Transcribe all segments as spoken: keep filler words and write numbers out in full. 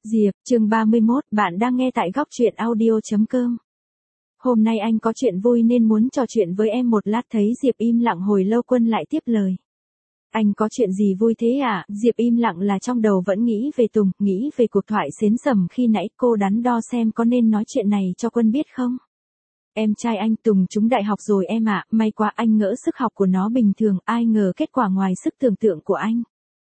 Diệp, chương ba mươi mốt, bạn đang nghe tại góc truyện audio chấm com. Hôm nay anh có chuyện vui nên muốn trò chuyện với em một lát, thấy Diệp im lặng hồi lâu Quân lại tiếp lời. Anh có chuyện gì vui thế à? Diệp im lặng là trong đầu vẫn nghĩ về Tùng, nghĩ về cuộc thoại xến xẩm khi nãy, cô đắn đo xem có nên nói chuyện này cho Quân biết không. Em trai anh Tùng trúng đại học rồi em ạ, may quá, anh ngỡ sức học của nó bình thường, ai ngờ kết quả ngoài sức tưởng tượng của anh.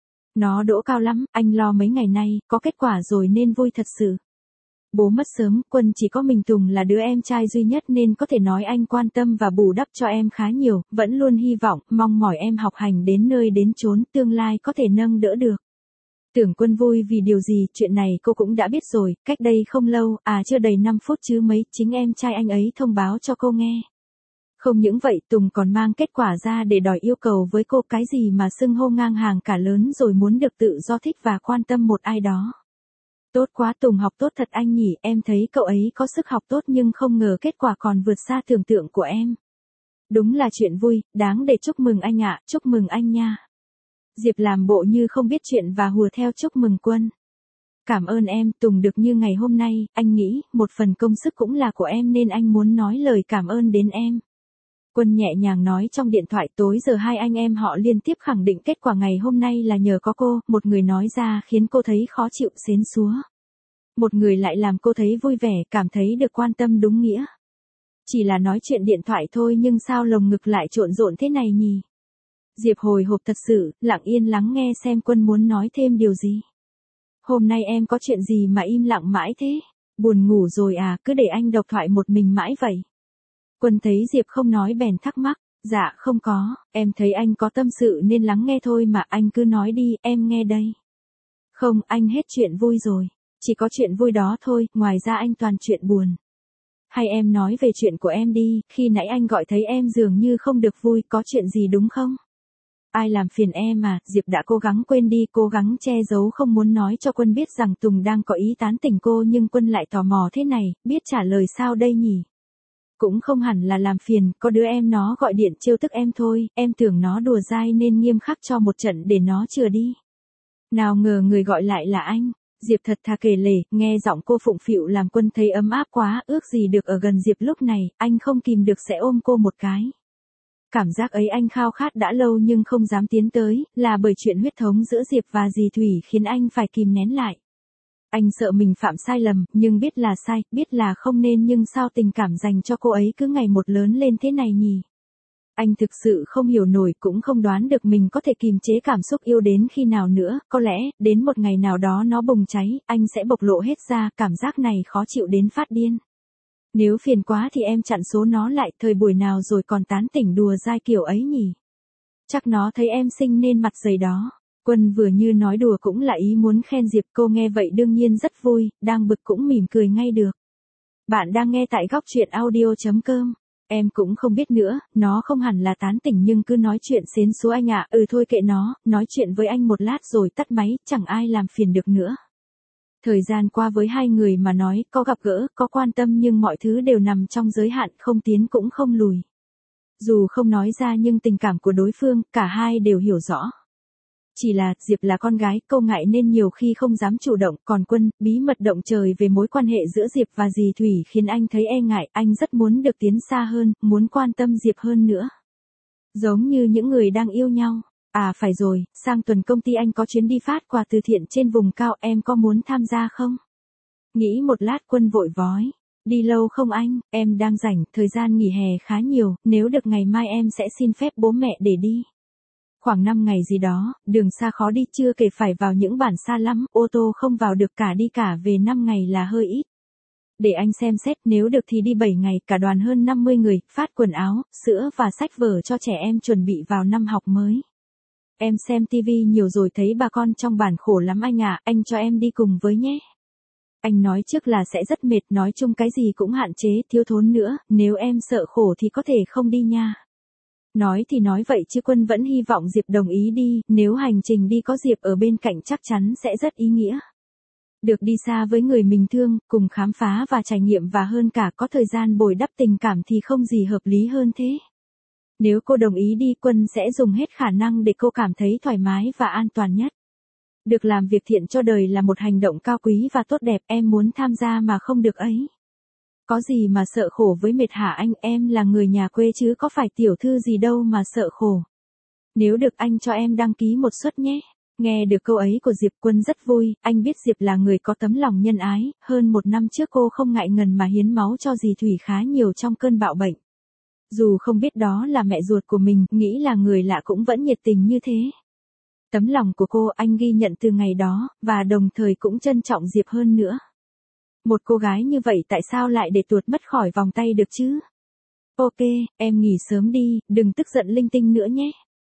Nó đỗ cao lắm, anh lo mấy ngày nay, có kết quả rồi nên vui thật sự. Bố mất sớm, Quân chỉ có mình Tùng là đứa em trai duy nhất nên có thể nói anh quan tâm và bù đắp cho em khá nhiều, vẫn luôn hy vọng, mong mỏi em học hành đến nơi đến chốn, tương lai có thể nâng đỡ được. Tưởng Quân vui vì điều gì, chuyện này cô cũng đã biết rồi, cách đây không lâu, à chưa đầy năm phút chứ mấy, chính em trai anh ấy thông báo cho cô nghe. Không những vậy, Tùng còn mang kết quả ra để đòi yêu cầu với cô, cái gì mà xưng hô ngang hàng cả lớn rồi muốn được tự do thích và quan tâm một ai đó. Tốt quá, Tùng học tốt thật anh nhỉ, em thấy cậu ấy có sức học tốt nhưng không ngờ kết quả còn vượt xa tưởng tượng của em. Đúng là chuyện vui, đáng để chúc mừng anh ạ, chúc mừng anh nha. Diệp làm bộ như không biết chuyện và hùa theo chúc mừng Quân. Cảm ơn em, Tùng được như ngày hôm nay, anh nghĩ, một phần công sức cũng là của em nên anh muốn nói lời cảm ơn đến em. Quân nhẹ nhàng nói trong điện thoại, tối giờ hai anh em họ liên tiếp khẳng định kết quả ngày hôm nay là nhờ có cô, một người nói ra khiến cô thấy khó chịu xến xúa. Một người lại làm cô thấy vui vẻ, cảm thấy được quan tâm đúng nghĩa. Chỉ là nói chuyện điện thoại thôi nhưng sao lồng ngực lại trộn rộn thế này nhỉ? Diệp hồi hộp thật sự, lặng yên lắng nghe xem Quân muốn nói thêm điều gì. Hôm nay em có chuyện gì mà im lặng mãi thế? Buồn ngủ rồi à, cứ để anh độc thoại một mình mãi vậy. Quân thấy Diệp không nói bèn thắc mắc, dạ không có, em thấy anh có tâm sự nên lắng nghe thôi mà, anh cứ nói đi, em nghe đây. Không, anh hết chuyện vui rồi, chỉ có chuyện vui đó thôi, ngoài ra anh toàn chuyện buồn. Hay em nói về chuyện của em đi, khi nãy anh gọi thấy em dường như không được vui, có chuyện gì đúng không? Ai làm phiền em à, Diệp đã cố gắng quên đi, cố gắng che giấu không muốn nói cho Quân biết rằng Tùng đang có ý tán tỉnh cô, nhưng Quân lại tò mò thế này, biết trả lời sao đây nhỉ? Cũng không hẳn là làm phiền, có đứa em nó gọi điện trêu tức em thôi, em tưởng nó đùa dai nên nghiêm khắc cho một trận để nó chừa đi. Nào ngờ người gọi lại là anh. Diệp thật thà kể lể, nghe giọng cô phụng phịu làm Quân thấy ấm áp quá, ước gì được ở gần Diệp lúc này, anh không kìm được sẽ ôm cô một cái. Cảm giác ấy anh khao khát đã lâu nhưng không dám tiến tới, là bởi chuyện huyết thống giữa Diệp và dì Thủy khiến anh phải kìm nén lại. Anh sợ mình phạm sai lầm, nhưng biết là sai, biết là không nên, nhưng sao tình cảm dành cho cô ấy cứ ngày một lớn lên thế này nhỉ? Anh thực sự không hiểu nổi, cũng không đoán được mình có thể kìm chế cảm xúc yêu đến khi nào nữa, có lẽ, đến một ngày nào đó nó bùng cháy, anh sẽ bộc lộ hết ra, cảm giác này khó chịu đến phát điên. Nếu phiền quá thì em chặn số nó lại, thời buổi nào rồi còn tán tỉnh đùa dai kiểu ấy nhỉ? Chắc nó thấy em xinh nên mặt dày đó. Quân vừa như nói đùa cũng là ý muốn khen Diệp, cô nghe vậy đương nhiên rất vui, đang bực cũng mỉm cười ngay được. Bạn đang nghe tại góc truyện audio chấm com. Em cũng không biết nữa, nó không hẳn là tán tỉnh nhưng cứ nói chuyện xến xúa anh ạ, ừ thôi kệ nó, nói chuyện với anh một lát rồi tắt máy, chẳng ai làm phiền được nữa. Thời gian qua với hai người mà nói, có gặp gỡ, có quan tâm nhưng mọi thứ đều nằm trong giới hạn, không tiến cũng không lùi. Dù không nói ra nhưng tình cảm của đối phương, cả hai đều hiểu rõ. Chỉ là, Diệp là con gái, cô ngại nên nhiều khi không dám chủ động, còn Quân, bí mật động trời về mối quan hệ giữa Diệp và dì Thủy khiến anh thấy e ngại, anh rất muốn được tiến xa hơn, muốn quan tâm Diệp hơn nữa. Giống như những người đang yêu nhau. À phải rồi, sang tuần công ty anh có chuyến đi phát quà từ thiện trên vùng cao, em có muốn tham gia không? Nghĩ một lát Quân vội vói. Đi lâu không anh, em đang rảnh, thời gian nghỉ hè khá nhiều, nếu được ngày mai em sẽ xin phép bố mẹ để đi. Khoảng năm ngày gì đó, đường xa khó đi, chưa kể phải vào những bản xa lắm, ô tô không vào được, cả đi cả về năm ngày là hơi ít. Để anh xem xét, nếu được thì đi bảy ngày, cả đoàn hơn năm mươi người, phát quần áo, sữa và sách vở cho trẻ em chuẩn bị vào năm học mới. Em xem tivi nhiều rồi thấy bà con trong bản khổ lắm anh ạ, anh cho em đi cùng với nhé. Anh nói trước là sẽ rất mệt, nói chung cái gì cũng hạn chế, thiếu thốn nữa, nếu em sợ khổ thì có thể không đi nha. Nói thì nói vậy chứ Quân vẫn hy vọng Diệp đồng ý đi, nếu hành trình đi có Diệp ở bên cạnh chắc chắn sẽ rất ý nghĩa. Được đi xa với người mình thương, cùng khám phá và trải nghiệm và hơn cả có thời gian bồi đắp tình cảm thì không gì hợp lý hơn thế. Nếu cô đồng ý đi, Quân sẽ dùng hết khả năng để cô cảm thấy thoải mái và an toàn nhất. Được làm việc thiện cho đời là một hành động cao quý và tốt đẹp, em muốn tham gia mà không được ấy. Có gì mà sợ khổ với mệt hả anh, em là người nhà quê chứ có phải tiểu thư gì đâu mà sợ khổ. Nếu được anh cho em đăng ký một suất nhé. Nghe được câu ấy của Diệp Quân rất vui, anh biết Diệp là người có tấm lòng nhân ái, hơn một năm trước cô không ngại ngần mà hiến máu cho dì Thủy khá nhiều trong cơn bạo bệnh. Dù không biết đó là mẹ ruột của mình, nghĩ là người lạ cũng vẫn nhiệt tình như thế. Tấm lòng của cô anh ghi nhận từ ngày đó, và đồng thời cũng trân trọng Diệp hơn nữa. Một cô gái như vậy tại sao lại để tuột mất khỏi vòng tay được chứ? Ok, em nghỉ sớm đi, đừng tức giận linh tinh nữa nhé.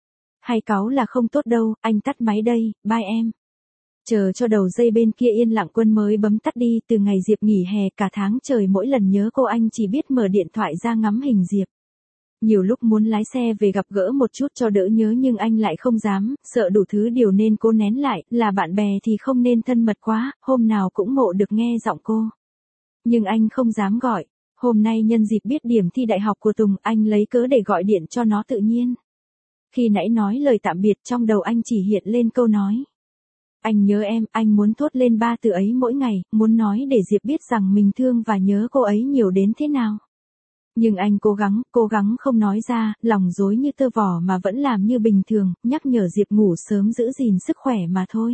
Hay cáu là không tốt đâu, anh tắt máy đây, bye em. Chờ cho đầu dây bên kia yên lặng Quân mới bấm tắt đi. Từ ngày Diệp nghỉ hè cả tháng trời mỗi lần nhớ cô anh chỉ biết mở điện thoại ra ngắm hình Diệp. Nhiều lúc muốn lái xe về gặp gỡ một chút cho đỡ nhớ nhưng anh lại không dám, sợ đủ thứ điều nên cô nén lại, là bạn bè thì không nên thân mật quá, hôm nào cũng ngộ được nghe giọng cô. Nhưng anh không dám gọi, hôm nay nhân dịp biết điểm thi đại học của Tùng, anh lấy cớ để gọi điện cho nó tự nhiên. Khi nãy nói lời tạm biệt trong đầu anh chỉ hiện lên câu nói. Anh nhớ em, anh muốn thốt lên ba từ ấy mỗi ngày, muốn nói để Diệp biết rằng mình thương và nhớ cô ấy nhiều đến thế nào. Nhưng anh cố gắng, cố gắng không nói ra, lòng dối như tơ vò mà vẫn làm như bình thường, nhắc nhở Diệp ngủ sớm giữ gìn sức khỏe mà thôi.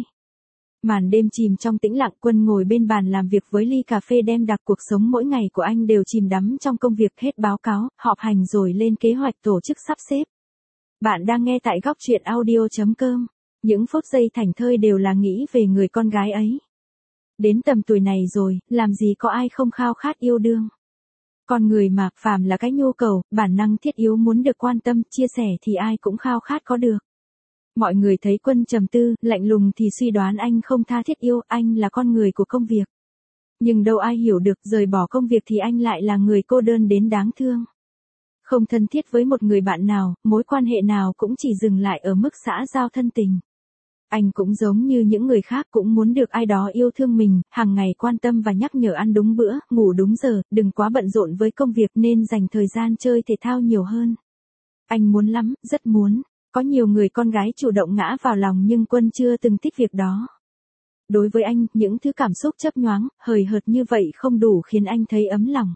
Màn đêm chìm trong tĩnh lặng, Quân ngồi bên bàn làm việc với ly cà phê đem đặc. Cuộc sống mỗi ngày của anh đều chìm đắm trong công việc, hết báo cáo, họp hành rồi lên kế hoạch tổ chức sắp xếp. Bạn đang nghe tại góc truyện audio chấm com. Những phút giây thảnh thơi đều là nghĩ về người con gái ấy. Đến tầm tuổi này rồi, làm gì có ai không khao khát yêu đương. Con người mà, phàm là cái nhu cầu, bản năng thiết yếu muốn được quan tâm, chia sẻ thì ai cũng khao khát có được. Mọi người thấy Quân trầm tư, lạnh lùng thì suy đoán anh không tha thiết yêu, anh là con người của công việc. Nhưng đâu ai hiểu được, rời bỏ công việc thì anh lại là người cô đơn đến đáng thương. Không thân thiết với một người bạn nào, mối quan hệ nào cũng chỉ dừng lại ở mức xã giao thân tình. Anh cũng giống như những người khác cũng muốn được ai đó yêu thương mình, hàng ngày quan tâm và nhắc nhở ăn đúng bữa, ngủ đúng giờ, đừng quá bận rộn với công việc nên dành thời gian chơi thể thao nhiều hơn. Anh muốn lắm, rất muốn. Có nhiều người con gái chủ động ngã vào lòng nhưng Quân chưa từng thích việc đó. Đối với anh, những thứ cảm xúc chớp nhoáng, hời hợt như vậy không đủ khiến anh thấy ấm lòng.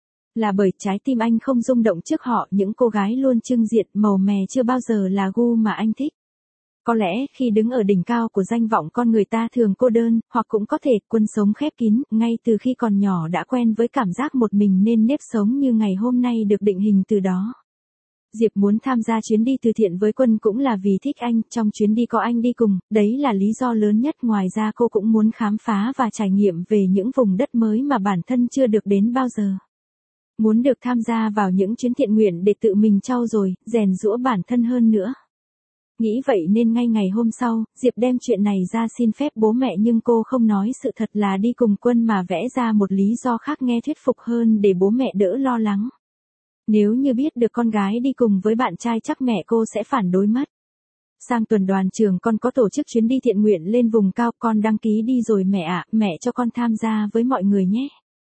Là bởi trái tim anh không rung động trước họ, những cô gái luôn trưng diện màu mè chưa bao giờ là gu mà anh thích. Có lẽ khi đứng ở đỉnh cao của danh vọng con người ta thường cô đơn, hoặc cũng có thể Quân sống khép kín, ngay từ khi còn nhỏ đã quen với cảm giác một mình nên nếp sống như ngày hôm nay được định hình từ đó. Diệp muốn tham gia chuyến đi từ thiện với Quân cũng là vì thích anh, trong chuyến đi có anh đi cùng, đấy là lý do lớn nhất. Ngoài ra cô cũng muốn khám phá và trải nghiệm về những vùng đất mới mà bản thân chưa được đến bao giờ. Muốn được tham gia vào những chuyến thiện nguyện để tự mình trau dồi, rèn giũa bản thân hơn nữa. Nghĩ vậy nên ngay ngày hôm sau, Diệp đem chuyện này ra xin phép bố mẹ nhưng cô không nói sự thật là đi cùng Quân mà vẽ ra một lý do khác nghe thuyết phục hơn để bố mẹ đỡ lo lắng. Nếu như biết được con gái đi cùng với bạn trai chắc mẹ cô sẽ phản đối mất. Sang tuần đoàn trường con có tổ chức chuyến đi thiện nguyện lên vùng cao, con đăng ký đi rồi mẹ ạ, mẹ cho con tham gia với mọi người nhé.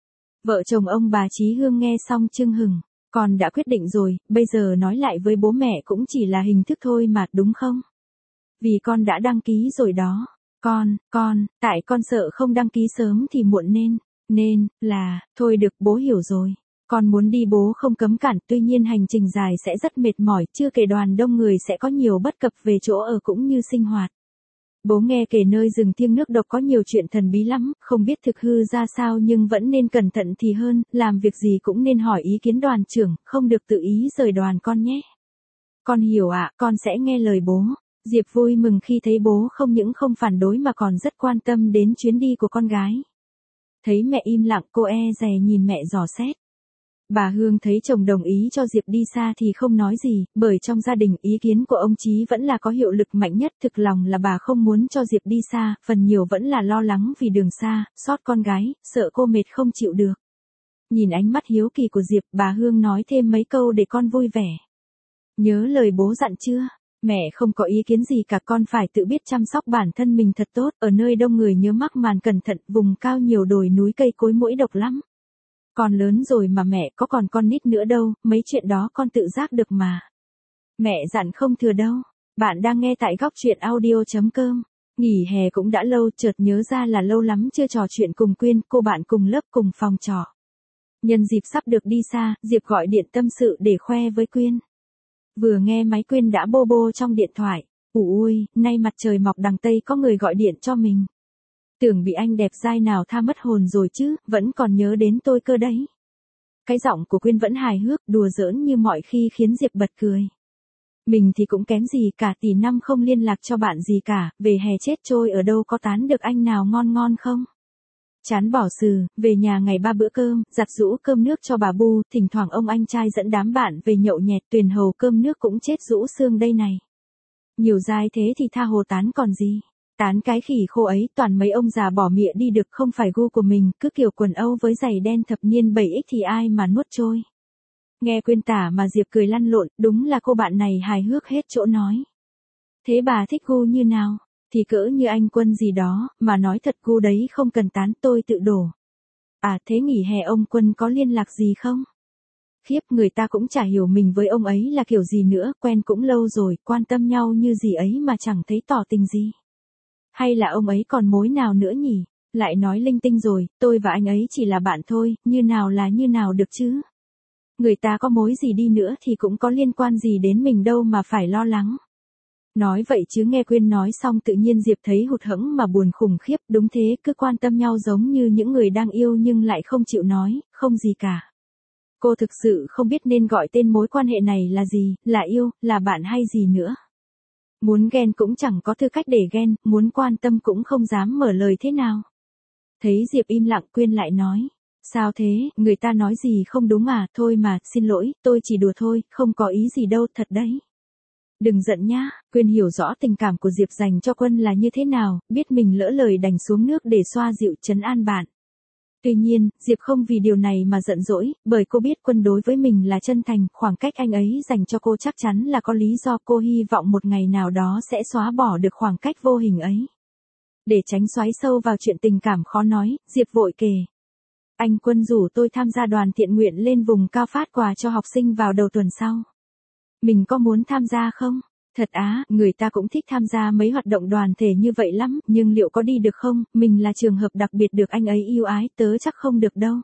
Vợ chồng ông bà Chí Hương nghe xong chưng hừng, con đã quyết định rồi, bây giờ nói lại với bố mẹ cũng chỉ là hình thức thôi mà đúng không? Vì con đã đăng ký rồi đó. Con, con, tại con sợ không đăng ký sớm thì muộn nên, nên, là, thôi được bố hiểu rồi. Con muốn đi bố không cấm cản, tuy nhiên hành trình dài sẽ rất mệt mỏi, chưa kể đoàn đông người sẽ có nhiều bất cập về chỗ ở cũng như sinh hoạt. Bố nghe kể nơi rừng thiêng nước độc có nhiều chuyện thần bí lắm, không biết thực hư ra sao nhưng vẫn nên cẩn thận thì hơn, làm việc gì cũng nên hỏi ý kiến đoàn trưởng, không được tự ý rời đoàn con nhé. Con hiểu ạ, con sẽ nghe lời bố. Diệp vui mừng khi thấy bố không những không phản đối mà còn rất quan tâm đến chuyến đi của con gái. Thấy mẹ im lặng cô e dè nhìn mẹ dò xét. Bà Hương thấy chồng đồng ý cho Diệp đi xa thì không nói gì, bởi trong gia đình ý kiến của ông Chí vẫn là có hiệu lực mạnh nhất. Thực lòng là bà không muốn cho Diệp đi xa, phần nhiều vẫn là lo lắng vì đường xa, xót con gái, sợ cô mệt không chịu được. Nhìn ánh mắt hiếu kỳ của Diệp, bà Hương nói thêm mấy câu để con vui vẻ. Nhớ lời bố dặn chưa? Mẹ không có ý kiến gì cả, con phải tự biết chăm sóc bản thân mình thật tốt, ở nơi đông người nhớ mắc màn cẩn thận, vùng cao nhiều đồi núi cây cối muỗi độc lắm. Con lớn rồi mà mẹ, có còn con nít nữa đâu, mấy chuyện đó con tự giác được mà. Mẹ dặn không thừa đâu. Bạn đang nghe tại góc truyện audio chấm com. Nghỉ hè cũng đã lâu, chợt nhớ ra là lâu lắm chưa trò chuyện cùng Quyên, cô bạn cùng lớp cùng phòng trọ. Nhân dịp sắp được đi xa, Diệp gọi điện tâm sự để khoe với Quyên. Vừa nghe máy Quyên đã bô bô trong điện thoại. Ui, nay mặt trời mọc đằng Tây có người gọi điện cho mình. Tưởng bị anh đẹp dai nào tha mất hồn rồi chứ, vẫn còn nhớ đến tôi cơ đấy. Cái giọng của Quyên vẫn hài hước, đùa giỡn như mọi khi khiến Diệp bật cười. Mình thì cũng kém gì cả, tỷ năm không liên lạc cho bạn gì cả, về hè chết trôi ở đâu có tán được anh nào ngon ngon không? Chán bỏ sừ, về nhà ngày ba bữa cơm, giặt giũ cơm nước cho bà Bu, thỉnh thoảng ông anh trai dẫn đám bạn về nhậu nhẹt, Tuyền hầu cơm nước cũng chết rũ xương đây này. Nhiều dai thế thì tha hồ tán còn gì. Tán cái khỉ khô ấy toàn mấy ông già bỏ mịa đi được, không phải gu của mình, cứ kiểu quần Âu với giày đen thập niên bảy x thì ai mà nuốt trôi. Nghe Quyên tả mà Diệp cười lăn lộn, đúng là cô bạn này hài hước hết chỗ nói. Thế bà thích gu như nào? Thì cỡ như anh Quân gì đó, mà nói thật gu đấy không cần tán, tôi tự đổ. À thế nghỉ hè ông Quân có liên lạc gì không? Khiếp, người ta cũng chả hiểu mình với ông ấy là kiểu gì nữa, quen cũng lâu rồi, quan tâm nhau như gì ấy mà chẳng thấy tỏ tình gì. Hay là ông ấy còn mối nào nữa nhỉ? Lại nói linh tinh rồi, tôi và anh ấy chỉ là bạn thôi, như nào là như nào được chứ? Người ta có mối gì đi nữa thì cũng có liên quan gì đến mình đâu mà phải lo lắng. Nói vậy chứ nghe Quyên nói xong tự nhiên Diệp thấy hụt hẫng mà buồn khủng khiếp, đúng thế, cứ quan tâm nhau giống như những người đang yêu nhưng lại không chịu nói, không gì cả. Cô thực sự không biết nên gọi tên mối quan hệ này là gì, là yêu, là bạn hay gì nữa. Muốn ghen cũng chẳng có tư cách để ghen, muốn quan tâm cũng không dám mở lời thế nào. Thấy Diệp im lặng, Quyên lại nói. Sao thế, người ta nói gì không đúng à, thôi mà, xin lỗi, tôi chỉ đùa thôi, không có ý gì đâu, thật đấy. Đừng giận nhá, Quyên hiểu rõ tình cảm của Diệp dành cho Quân là như thế nào, biết mình lỡ lời đành xuống nước để xoa dịu trấn an bạn. Tuy nhiên, Diệp không vì điều này mà giận dỗi, bởi cô biết Quân đối với mình là chân thành, khoảng cách anh ấy dành cho cô chắc chắn là có lý do, cô hy vọng một ngày nào đó sẽ xóa bỏ được khoảng cách vô hình ấy. Để tránh xoáy sâu vào chuyện tình cảm khó nói, Diệp vội kể. Anh Quân rủ tôi tham gia đoàn thiện nguyện lên vùng cao phát quà cho học sinh vào đầu tuần sau. Mình có muốn tham gia không? Thật á, người ta cũng thích tham gia mấy hoạt động đoàn thể như vậy lắm, nhưng liệu có đi được không? Mình là trường hợp đặc biệt được anh ấy yêu ái, tớ chắc không được đâu.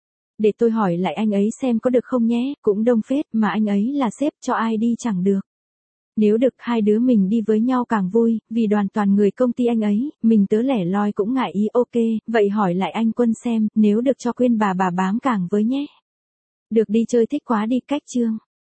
Để tôi hỏi lại anh ấy xem có được không nhé, cũng đông phết mà anh ấy là sếp, cho ai đi chẳng được. Nếu được hai đứa mình đi với nhau càng vui, vì đoàn toàn người công ty anh ấy, mình tớ lẻ loi cũng ngại ý. Ok, vậy hỏi lại anh Quân xem, nếu được cho Quyên bà bà bám càng với nhé. Được đi chơi thích quá đi, cách chương.